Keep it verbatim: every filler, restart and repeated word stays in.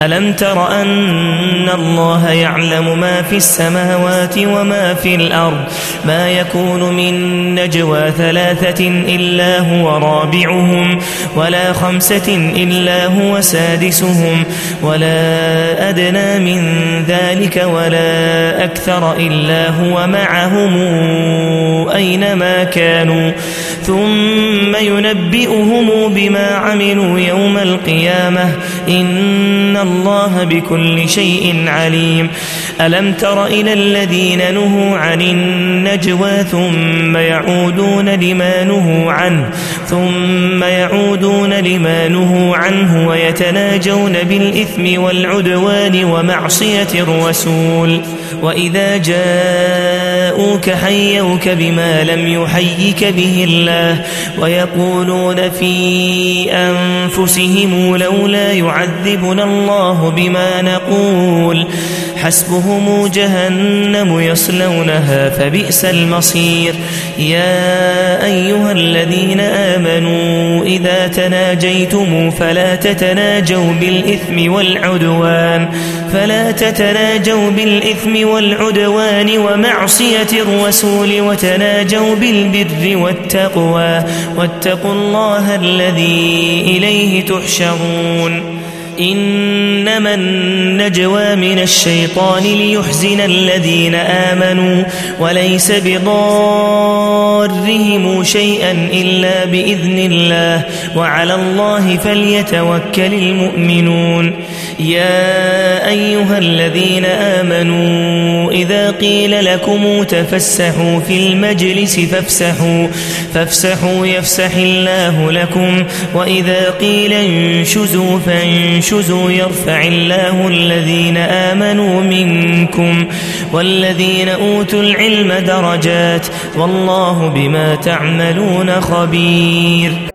ألم تر أن الله يعلم ما في السماوات وما في الأرض ما يكون من نجوى ثلاثة إلا هو رابعهم ولا خمسة إلا هو سادسهم ولا أدنى من ذلك ولا أكثر إلا هو معهم أينما كانوا ثم ينبئهم بما عملوا يوم القيامة إن الله بكل شيء عليم. ألم تر إلى الذين نهوا عن النجوى ثم يعودون لما نهوا عنه ثم يعودون لما نهوا عنه ويتناجون بالإثم والعدوان ومعصية الرسول وإذا جاءوك حيوك بما لم يحيك به الله ويقولون في أنفسهم لولا يعذبنا الله بما نقول حسبهم جهنم يصلونها فبئس المصير. يا أيها الذين آمنوا إذا تناجيتم فلا تتناجوا بالإثم والعدوان فلا تتناجوا بالإثم والعدوان ومعصية الرسول وتناجوا بالبر والتقوى واتقوا الله الذي إليه تحشرون. إنما النجوى من الشيطان ليحزن الذين آمنوا وليس بضارهم شيئا إلا بإذن الله وعلى الله فليتوكل المؤمنون. يا أيها الذين آمنوا إذا قيل لكم تفسحوا في المجلس فافسحوا فافسحوا يفسح الله لكم وإذا قيل انشزوا فانشزوا يرفع الله الذين آمنوا منكم والذين أوتوا العلم درجات والله بما تعملون خبير.